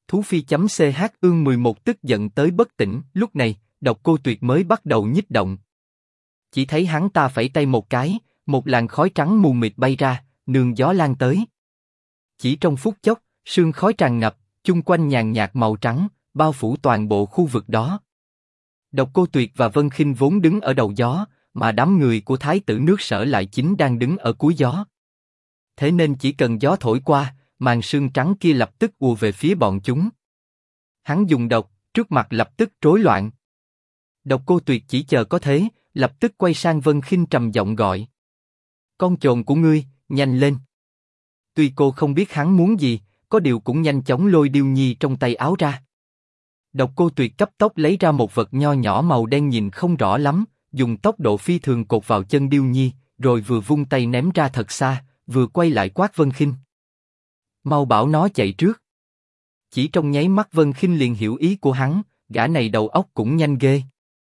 Thú Phi.ch ương 11 tức giận tới bất tỉnh, lúc này, Độc Cô Tuyệt mới bắt đầu nhích động. Chỉ thấy hắn ta phẩy tay một cái, một làn khói trắng mù mịt bay ra, nương gió lan tới. Chỉ trong phút chốc, sương khói tràn ngập, chung quanh nhàn nhạt màu trắng, bao phủ toàn bộ khu vực đó. Độc Cô Tuyệt và Vân Khinh vốn đứng ở đầu gió, mà đám người của Thái tử nước Sở lại chính đang đứng ở cuối gió. Thế nên chỉ cần gió thổi qua, màn sương trắng kia lập tức ùa về phía bọn chúng. Hắn dùng độc, trước mặt lập tức rối loạn. Độc Cô Tuyệt chỉ chờ có thế, lập tức quay sang Vân Khinh trầm giọng gọi: "Con chồn của ngươi, nhanh lên!" Tuy cô không biết hắn muốn gì, có điều cũng nhanh chóng lôi Điêu Nhi trong tay áo ra. Độc Cô Tuyệt cấp tốc lấy ra một vật nho nhỏ màu đen nhìn không rõ lắm, dùng tốc độ phi thường cột vào chân Điêu Nhi, rồi vừa vung tay ném ra thật xa, vừa quay lại quát Vân Khinh: "Mau bảo nó chạy trước!" Chỉ trong nháy mắt Vân Khinh liền hiểu ý của hắn, gã này đầu óc cũng nhanh ghê.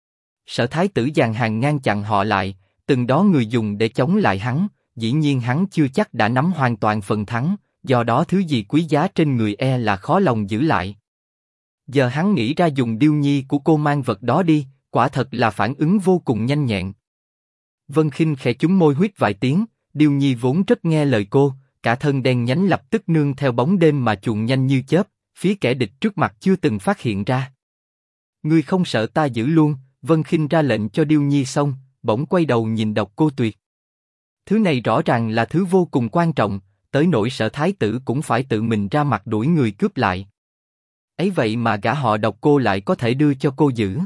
Sở Thái tử dàn hàng ngăn chặn họ lại, từng đó người dùng để chống lại hắn, dĩ nhiên hắn chưa chắc đã nắm hoàn toàn phần thắng, do đó thứ gì quý giá trên người là khó lòng giữ lại. Giờ hắn nghĩ ra dùng Điêu Nhi của cô mang vật đó đi, quả thật là phản ứng vô cùng nhanh nhẹn. Vân Khinh khẽ chúm môi huýt vài tiếng, Điêu Nhi vốn rất nghe lời cô, cả thân đen nhánh lập tức nương theo bóng đêm mà chuồn nhanh như chớp, phía kẻ địch trước mặt chưa từng phát hiện ra. "Ngươi không sợ ta giữ luôn?" Vân Khinh ra lệnh cho Điêu Nhi xong, bỗng quay đầu nhìn Độc Cô Tuyệt. Thứ này rõ ràng là thứ vô cùng quan trọng, tới nỗi Sở Thái tử cũng phải tự mình ra mặt đuổi người cướp lại. Ấy vậy mà gã họ Độc Cô lại có thể đưa cho cô giữ.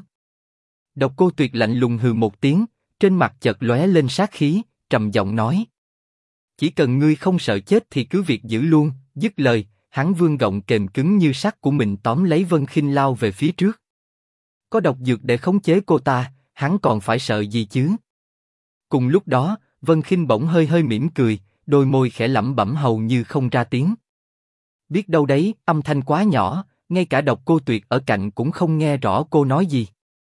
Độc Cô Tuyệt lạnh lùng hừ một tiếng, trên mặt chợt lóe lên sát khí, trầm giọng nói: "Chỉ cần ngươi không sợ chết thì cứ việc giữ luôn." Dứt lời, hắn vươn gọng kềm cứng như sắt của mình tóm lấy Vân Khinh lao về phía trước. Có độc dược để khống chế cô ta, hắn còn phải sợ gì chứ? Cùng lúc đó, Vân Khinh bỗng hơi hơi mỉm cười, đôi môi khẽ lẩm bẩm hầu như không ra tiếng. Biết đâu đấy, âm thanh quá nhỏ, ngay cả Độc Cô Tuyệt ở cạnh cũng không nghe rõ cô nói gì.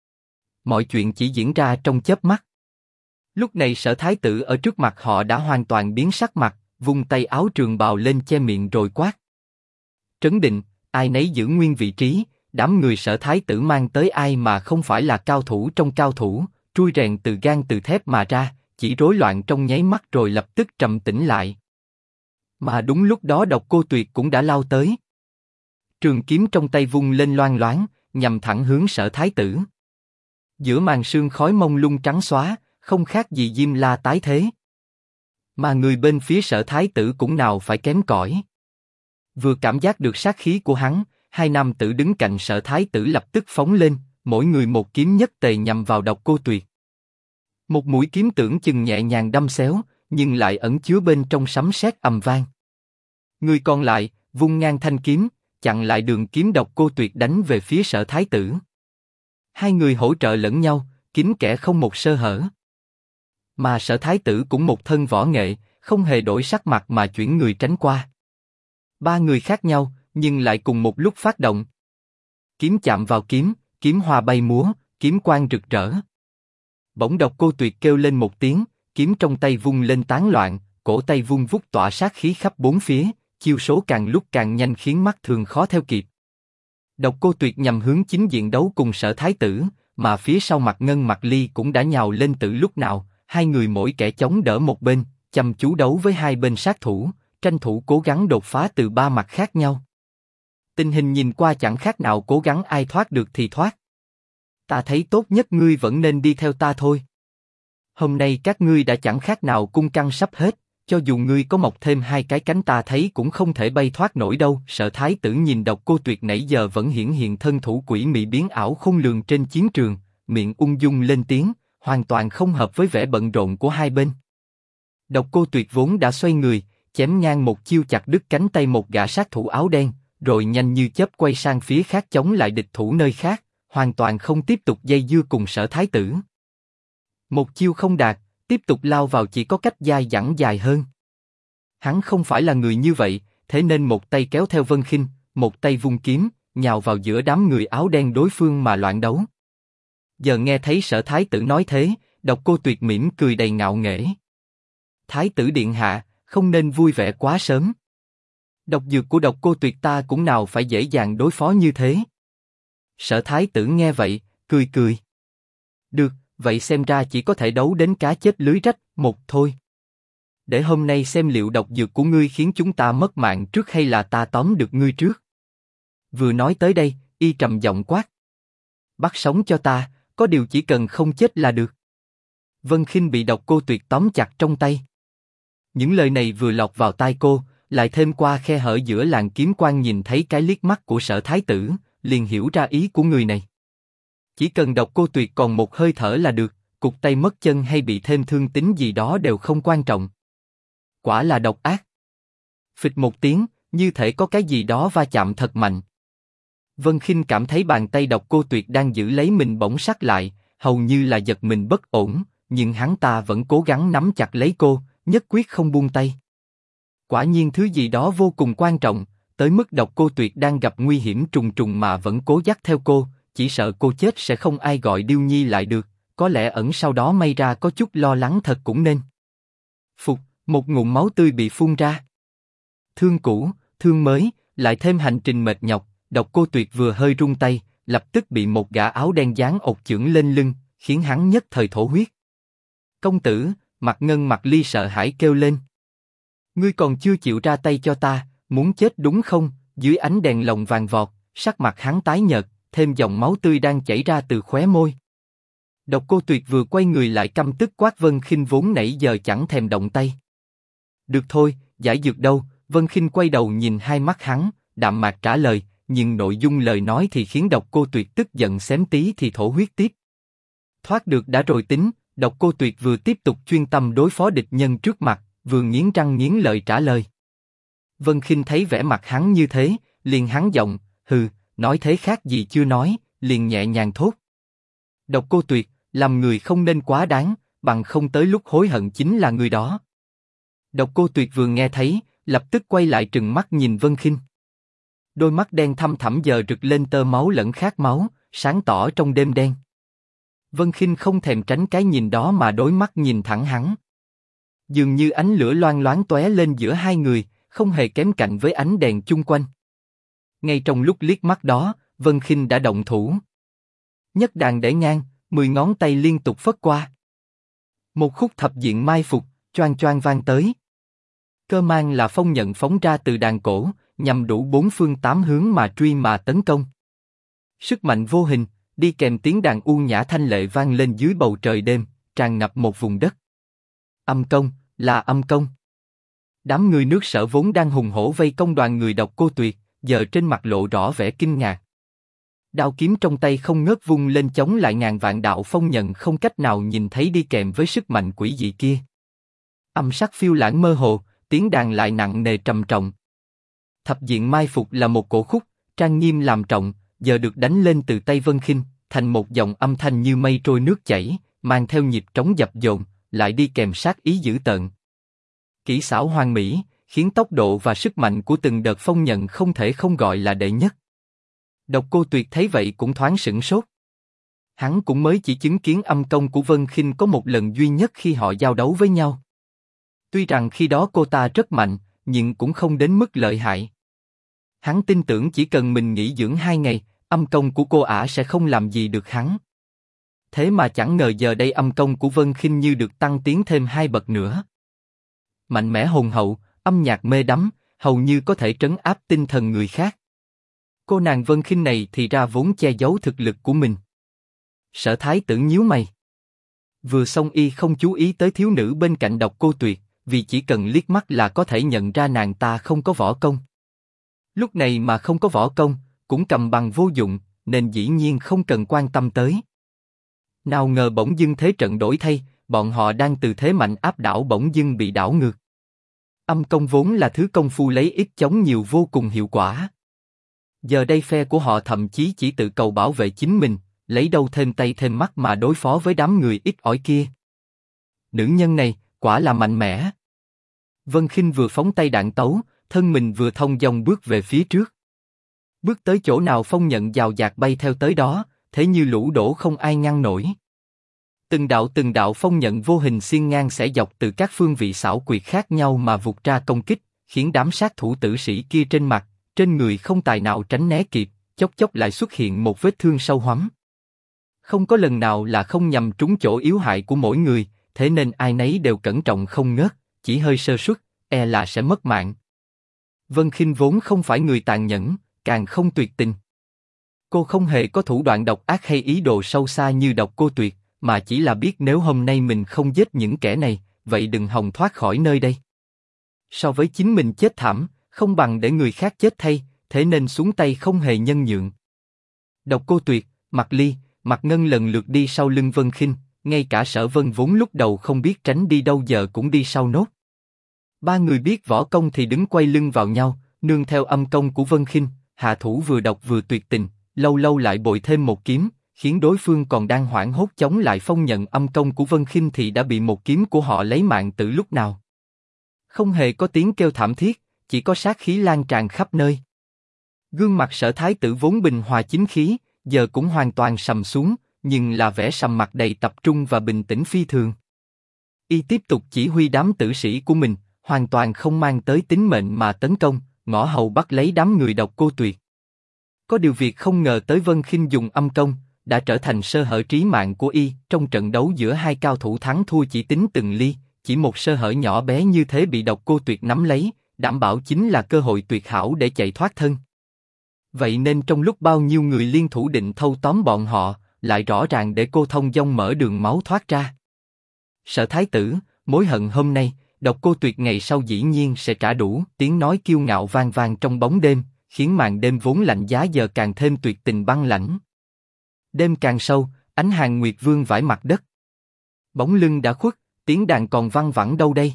Mọi chuyện chỉ diễn ra trong chớp mắt. Lúc này Sở Thái tử ở trước mặt họ đã hoàn toàn biến sắc mặt, vung tay áo trường bào lên che miệng rồi quát: "Trấn định, ai nấy giữ nguyên vị trí." Đám người Sở Thái tử mang tới ai mà không phải là cao thủ trong cao thủ, trui rèn từ gan từ thép mà ra, chỉ rối loạn trong nháy mắt rồi lập tức trầm tĩnh lại. Mà đúng lúc đó Độc Cô Tuyệt cũng đã lao tới. Trường kiếm trong tay vung lên loang loáng, nhằm thẳng hướng Sở Thái tử. Giữa màn sương khói mông lung trắng xóa, không khác gì Diêm La tái thế. Mà người bên phía Sở Thái tử cũng nào phải kém cỏi. Vừa cảm giác được sát khí của hắn, hai nam tử đứng cạnh Sở Thái tử lập tức phóng lên, mỗi người một kiếm nhất tề nhằm vào Độc Cô Tuyệt. Một mũi kiếm tưởng chừng nhẹ nhàng đâm xéo, nhưng lại ẩn chứa bên trong sấm sét ầm vang. Người còn lại vung ngang thanh kiếm, chặn lại đường kiếm Độc Cô Tuyệt đánh về phía Sở Thái tử. Hai người hỗ trợ lẫn nhau, kín kẽ không một sơ hở. Mà Sở Thái tử cũng một thân võ nghệ, không hề đổi sắc mặt mà chuyển người tránh qua. Ba người khác nhau, nhưng lại cùng một lúc phát động. Kiếm chạm vào kiếm, kiếm hoa bay múa, kiếm quang rực rỡ. Bỗng Độc Cô Tuyệt kêu lên một tiếng, kiếm trong tay vung lên tán loạn, cổ tay vung vút tỏa sát khí khắp bốn phía, chiêu số càng lúc càng nhanh khiến mắt thường khó theo kịp. Độc Cô Tuyệt nhằm hướng chính diện đấu cùng Sở Thái tử, mà phía sau Mặt Ngân Mặt Ly cũng đã nhào lên từ lúc nào, hai người mỗi kẻ chống đỡ một bên, chăm chú đấu với hai bên sát thủ, tranh thủ cố gắng đột phá từ ba mặt khác nhau. Tình hình nhìn qua chẳng khác nào cố gắng ai thoát được thì thoát. Ta thấy tốt nhất ngươi vẫn nên đi theo ta thôi. Hôm nay các ngươi đã chẳng khác nào cung căng sắp hết, cho dù ngươi có mọc thêm hai cái cánh ta thấy cũng không thể bay thoát nổi đâu. Sở Thái tử nhìn Độc Cô Tuyệt nãy giờ vẫn hiển hiện thân thủ quỷ mị biến ảo khôn lường trên chiến trường, miệng ung dung lên tiếng, hoàn toàn không hợp với vẻ bận rộn của hai bên. Độc Cô Tuyệt vốn đã xoay người, chém ngang một chiêu chặt đứt cánh tay một gã sát thủ áo đen, rồi nhanh như chớp quay sang phía khác chống lại địch thủ nơi khác, hoàn toàn không tiếp tục dây dưa cùng Sở Thái tử. Một chiêu không đạt, tiếp tục lao vào chỉ có cách dai dẳng dài hơn. Hắn không phải là người như vậy, thế nên một tay kéo theo Vân Khinh, một tay vung kiếm, nhào vào giữa đám người áo đen đối phương mà loạn đấu. Giờ nghe thấy Sở Thái tử nói thế, Độc Cô Tuyệt mỉm cười đầy ngạo nghễ. Thái tử điện hạ, không nên vui vẻ quá sớm. Độc dược của Độc Cô Tuyệt ta cũng nào phải dễ dàng đối phó như thế. Sở Thái Tử nghe vậy, cười cười. Được, vậy xem ra chỉ có thể đấu đến cá chết lưới rách một thôi. Để hôm nay xem liệu độc dược của ngươi khiến chúng ta mất mạng trước hay là ta tóm được ngươi trước. Vừa nói tới đây, y trầm giọng quát. Bắt sống cho ta, có điều chỉ cần không chết là được. Vân Khinh bị Độc Cô Tuyệt tóm chặt trong tay. Những lời này vừa lọt vào tai cô, lại thêm qua khe hở giữa làn kiếm quang nhìn thấy cái liếc mắt của Sở Thái Tử, liền hiểu ra ý của người này. Chỉ cần Độc Cô Tuyệt còn một hơi thở là được, cụt tay mất chân hay bị thêm thương tính gì đó đều không quan trọng. Quả là độc ác. Phịch một tiếng, như thể có cái gì đó va chạm thật mạnh. Vân Khinh cảm thấy bàn tay Độc Cô Tuyệt đang giữ lấy mình bỗng sắc lại, hầu như là giật mình bất ổn, nhưng hắn ta vẫn cố gắng nắm chặt lấy cô, nhất quyết không buông tay. Quả nhiên thứ gì đó vô cùng quan trọng, tới mức Độc Cô Tuyệt đang gặp nguy hiểm trùng trùng mà vẫn cố dắt theo cô, chỉ sợ cô chết sẽ không ai gọi Điêu Nhi lại được, có lẽ ẩn sau đó may ra có chút lo lắng thật cũng nên. Phục, một ngụm máu tươi bị phun ra. Thương cũ, thương mới, lại thêm hành trình mệt nhọc, Độc Cô Tuyệt vừa hơi rung tay, lập tức bị một gã áo đen giáng ột chưởng lên lưng, khiến hắn nhất thời thổ huyết. Công tử, Mạc Ngân Mạc Ly sợ hãi kêu lên. Ngươi còn chưa chịu ra tay cho ta, muốn chết đúng không? Dưới ánh đèn lồng vàng vọt, sắc mặt hắn tái nhợt, thêm dòng máu tươi đang chảy ra từ khóe môi. Độc Cô Tuyệt vừa quay người lại căm tức quát Vân Khinh vốn nãy giờ chẳng thèm động tay. Được thôi, giải dược đâu? Vân Khinh quay đầu nhìn hai mắt hắn, đạm mạc trả lời, nhưng nội dung lời nói thì khiến Độc Cô Tuyệt tức giận xém tí thì thổ huyết tiếp. Thoát được đã rồi tính. Độc Cô Tuyệt vừa tiếp tục chuyên tâm đối phó địch nhân trước mặt, vừa nghiến răng nghiến lợi trả lời. Vân Khinh thấy vẻ mặt hắn như thế, liền hắn giọng, hừ, nói thế khác gì chưa nói, liền nhẹ nhàng thốt. Độc Cô Tuyệt, làm người không nên quá đáng, bằng không tới lúc hối hận chính là người đó. Độc Cô Tuyệt vừa nghe thấy, lập tức quay lại trừng mắt nhìn Vân Khinh. Đôi mắt đen thâm thẳm giờ rực lên tơ máu lẫn khát máu, sáng tỏ trong đêm đen. Vân Khinh không thèm tránh cái nhìn đó mà đối mắt nhìn thẳng hắn. Dường như ánh lửa loang loáng tóe lên giữa hai người, không hề kém cạnh với ánh đèn chung quanh. Ngay trong lúc liếc mắt đó, Vân Khinh đã động thủ. Nhất đàn để ngang, 10 ngón tay liên tục phất qua. Một khúc thập diện mai phục, choang choang vang tới. Cơ mang là phong nhận phóng ra từ đàn cổ, nhằm đủ bốn phương tám hướng mà truy mà tấn công. Sức mạnh vô hình, đi kèm tiếng đàn u nhã thanh lệ vang lên dưới bầu trời đêm, tràn ngập một vùng đất. Âm công, là âm công. Đám người nước Sở vốn đang hùng hổ vây công đoàn người Độc Cô Tuyệt, giờ trên mặt lộ rõ vẻ kinh ngạc. Đao kiếm trong tay không ngớt vung lên chống lại ngàn vạn đạo phong nhận không cách nào nhìn thấy đi kèm với sức mạnh quỷ dị kia. Âm sắc phiêu lãng mơ hồ, tiếng đàn lại nặng nề trầm trọng. Thập diện mai phục là một cổ khúc, trang nghiêm làm trọng, giờ được đánh lên từ tay Vân Khinh, thành một dòng âm thanh như mây trôi nước chảy, mang theo nhịp trống dập dồn, lại đi kèm sát ý dữ tợn. Kỹ xảo hoàn mỹ, khiến tốc độ và sức mạnh của từng đợt phong nhận không thể không gọi là đệ nhất. Độc Cô Tuyệt thấy vậy cũng thoáng sửng sốt. Hắn cũng mới chỉ chứng kiến âm công của Vân Khinh có một lần duy nhất khi họ giao đấu với nhau. Tuy rằng khi đó cô ta rất mạnh, nhưng cũng không đến mức lợi hại. Hắn tin tưởng chỉ cần mình nghỉ dưỡng 2 ngày, âm công của cô ả sẽ không làm gì được hắn. Thế mà chẳng ngờ giờ đây âm công của Vân Khinh như được tăng tiến thêm 2 bậc nữa. Mạnh mẽ hùng hậu, âm nhạc mê đắm, hầu như có thể trấn áp tinh thần người khác. Cô nàng Vân Khinh này thì ra vốn che giấu thực lực của mình. Sở Thái Tử nhíu mày. Vừa xong y không chú ý tới thiếu nữ bên cạnh Độc Cô Tuyệt, vì chỉ cần liếc mắt là có thể nhận ra nàng ta không có võ công. Lúc này mà không có võ công, cũng cầm bằng vô dụng, nên dĩ nhiên không cần quan tâm tới. Nào ngờ bỗng dưng thế trận đổi thay, bọn họ đang từ thế mạnh áp đảo bỗng dưng bị đảo ngược. Âm công vốn là thứ công phu lấy ít chống nhiều vô cùng hiệu quả. Giờ đây phe của họ thậm chí chỉ tự cầu bảo vệ chính mình, lấy đâu thêm tay thêm mắt mà đối phó với đám người ít ỏi kia. Nữ nhân này, quả là mạnh mẽ. Vân Khinh vừa phóng tay đạn tấu, thân mình vừa thông dong bước về phía trước. Bước tới chỗ nào phong nhận dào dạt bay theo tới đó, thế như lũ đổ không ai ngăn nổi. Từng đạo phong nhận vô hình xiên ngang xẻ dọc từ các phương vị xảo quyệt khác nhau mà vụt ra công kích, khiến đám sát thủ tử sĩ kia trên mặt, trên người không tài nào tránh né kịp, chốc chốc lại xuất hiện một vết thương sâu hoắm. Không có lần nào là không nhằm trúng chỗ yếu hại của mỗi người, thế nên ai nấy đều cẩn trọng không ngớt, chỉ hơi sơ suất, e là sẽ mất mạng. Vân Khinh vốn không phải người tàn nhẫn, càng không tuyệt tình. Cô không hề có thủ đoạn độc ác hay ý đồ sâu xa như Độc Cô Tuyệt, mà chỉ là biết nếu hôm nay mình không giết những kẻ này, vậy đừng hòng thoát khỏi nơi đây. So với chính mình chết thảm, không bằng để người khác chết thay, thế nên xuống tay không hề nhân nhượng. Độc Cô Tuyệt, Mạc Ly, Mạc Ngân lần lượt đi sau lưng Vân Khinh, ngay cả Sở Vân vốn lúc đầu không biết tránh đi đâu giờ cũng đi sau nốt. Ba người biết võ công thì đứng quay lưng vào nhau, nương theo âm công của Vân Khinh, hạ thủ vừa độc vừa tuyệt tình, lâu lâu lại bội thêm một kiếm, khiến đối phương còn đang hoảng hốt chống lại phong nhận âm công của Vân Khinh thì đã bị một kiếm của họ lấy mạng từ lúc nào. Không hề có tiếng kêu thảm thiết, chỉ có sát khí lan tràn khắp nơi. Gương mặt Sở Thái Tử vốn bình hòa chính khí, giờ cũng hoàn toàn sầm xuống, nhưng là vẻ sầm mặt đầy tập trung và bình tĩnh phi thường. Y tiếp tục chỉ huy đám tử sĩ của mình, hoàn toàn không mang tới tính mệnh mà tấn công, ngõ hầu bắt lấy đám người Độc Cô Tuyệt. Có điều việc không ngờ tới Vân Khinh dùng âm công, đã trở thành sơ hở trí mạng của Y. Trong trận đấu giữa hai cao thủ thắng thua chỉ tính từng ly, chỉ một sơ hở nhỏ bé như thế bị Độc Cô Tuyệt nắm lấy, đảm bảo chính là cơ hội tuyệt hảo để chạy thoát thân. Vậy nên trong lúc bao nhiêu người liên thủ định thâu tóm bọn họ, lại rõ ràng để cô thông dong mở đường máu thoát ra. Sở Thái Tử, mối hận hôm nay, Độc Cô Tuyệt ngày sau dĩ nhiên sẽ trả đủ. Tiếng nói kiêu ngạo vang vang trong bóng đêm, khiến màn đêm vốn lạnh giá giờ càng thêm tuyệt tình băng lãnh. Đêm càng sâu, ánh hàng nguyệt vương vãi mặt đất. Bóng lưng đã khuất, tiếng đàn còn văng vẳng đâu đây?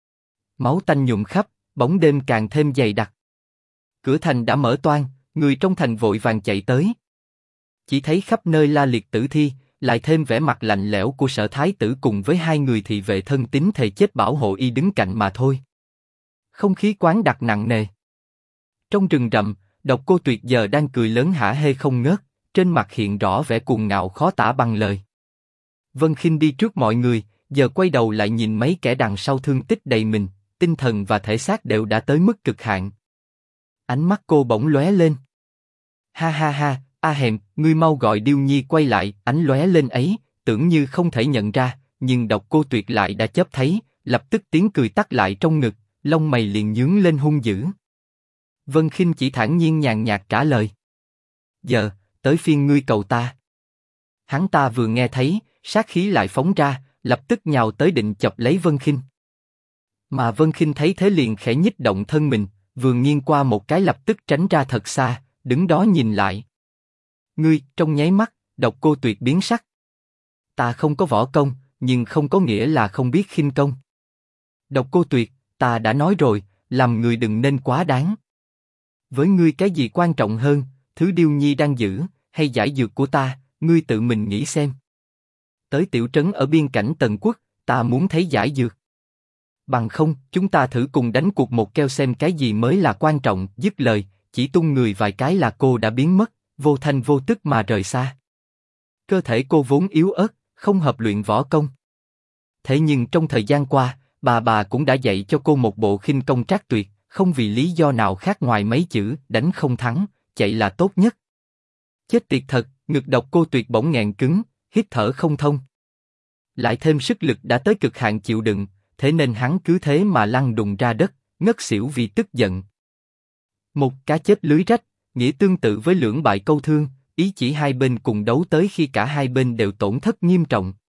Máu tanh nhuộm khắp, bóng đêm càng thêm dày đặc. Cửa thành đã mở toang, người trong thành vội vàng chạy tới. Chỉ thấy khắp nơi la liệt tử thi, lại thêm vẻ mặt lạnh lẽo của Sở Thái Tử cùng với hai người thị vệ thân tín thề chết bảo hộ Y đứng cạnh mà thôi. Không khí quán đặc nặng nề. Trong rừng rậm, Độc Cô Tuyệt giờ đang cười lớn hả hê không ngớt, trên mặt hiện rõ vẻ cuồng ngạo khó tả bằng lời. Vân Khinh đi trước mọi người, giờ quay đầu lại nhìn mấy kẻ đằng sau thương tích đầy mình, tinh thần và thể xác đều đã tới mức cực hạn. Ánh mắt cô bỗng lóe lên. Ha ha ha, A Hèm, ngươi mau gọi Điêu Nhi quay lại. Ánh lóe lên ấy, tưởng như không thể nhận ra, nhưng Độc Cô Tuyệt lại đã chớp thấy, lập tức tiếng cười tắt lại trong ngực, lông mày liền nhướng lên hung dữ. Vân Khinh chỉ thản nhiên nhàn nhạt trả lời. Giờ, tới phiên ngươi cầu ta. Hắn ta vừa nghe thấy, sát khí lại phóng ra, lập tức nhào tới định chọc lấy Vân Khinh. Mà Vân Khinh thấy thế liền khẽ nhích động thân mình, vừa nghiêng qua một cái lập tức tránh ra thật xa, đứng đó nhìn lại. Ngươi, trong nháy mắt, Độc Cô Tuyệt biến sắc. Ta không có võ công, nhưng không có nghĩa là không biết khinh công. Độc Cô Tuyệt, ta đã nói rồi, làm người đừng nên quá đáng. Với ngươi cái gì quan trọng hơn, thứ Điêu Nhi đang giữ, hay giải dược của ta, ngươi tự mình nghĩ xem. Tới tiểu trấn ở biên cảnh Tần Quốc, ta muốn thấy giải dược. Bằng không, chúng ta thử cùng đánh cuộc một keo xem cái gì mới là quan trọng. Dứt lời, chỉ tung người vài cái là cô đã biến mất, vô thanh vô tức mà rời xa. Cơ thể cô vốn yếu ớt, không hợp luyện võ công. Thế nhưng trong thời gian qua, bà cũng đã dạy cho cô một bộ khinh công trác tuyệt, không vì lý do nào khác ngoài mấy chữ đánh không thắng, chạy là tốt nhất. Chết tiệt thật, ngực Độc Cô Tuyệt bỗng nghẹn cứng, hít thở không thông. Lại thêm sức lực đã tới cực hạn chịu đựng, thế nên hắn cứ thế mà lăn đùng ra đất, ngất xỉu vì tức giận. Một cá chết lưới rách, nghĩa tương tự với lưỡng bại câu thương, ý chỉ hai bên cùng đấu tới khi cả hai bên đều tổn thất nghiêm trọng.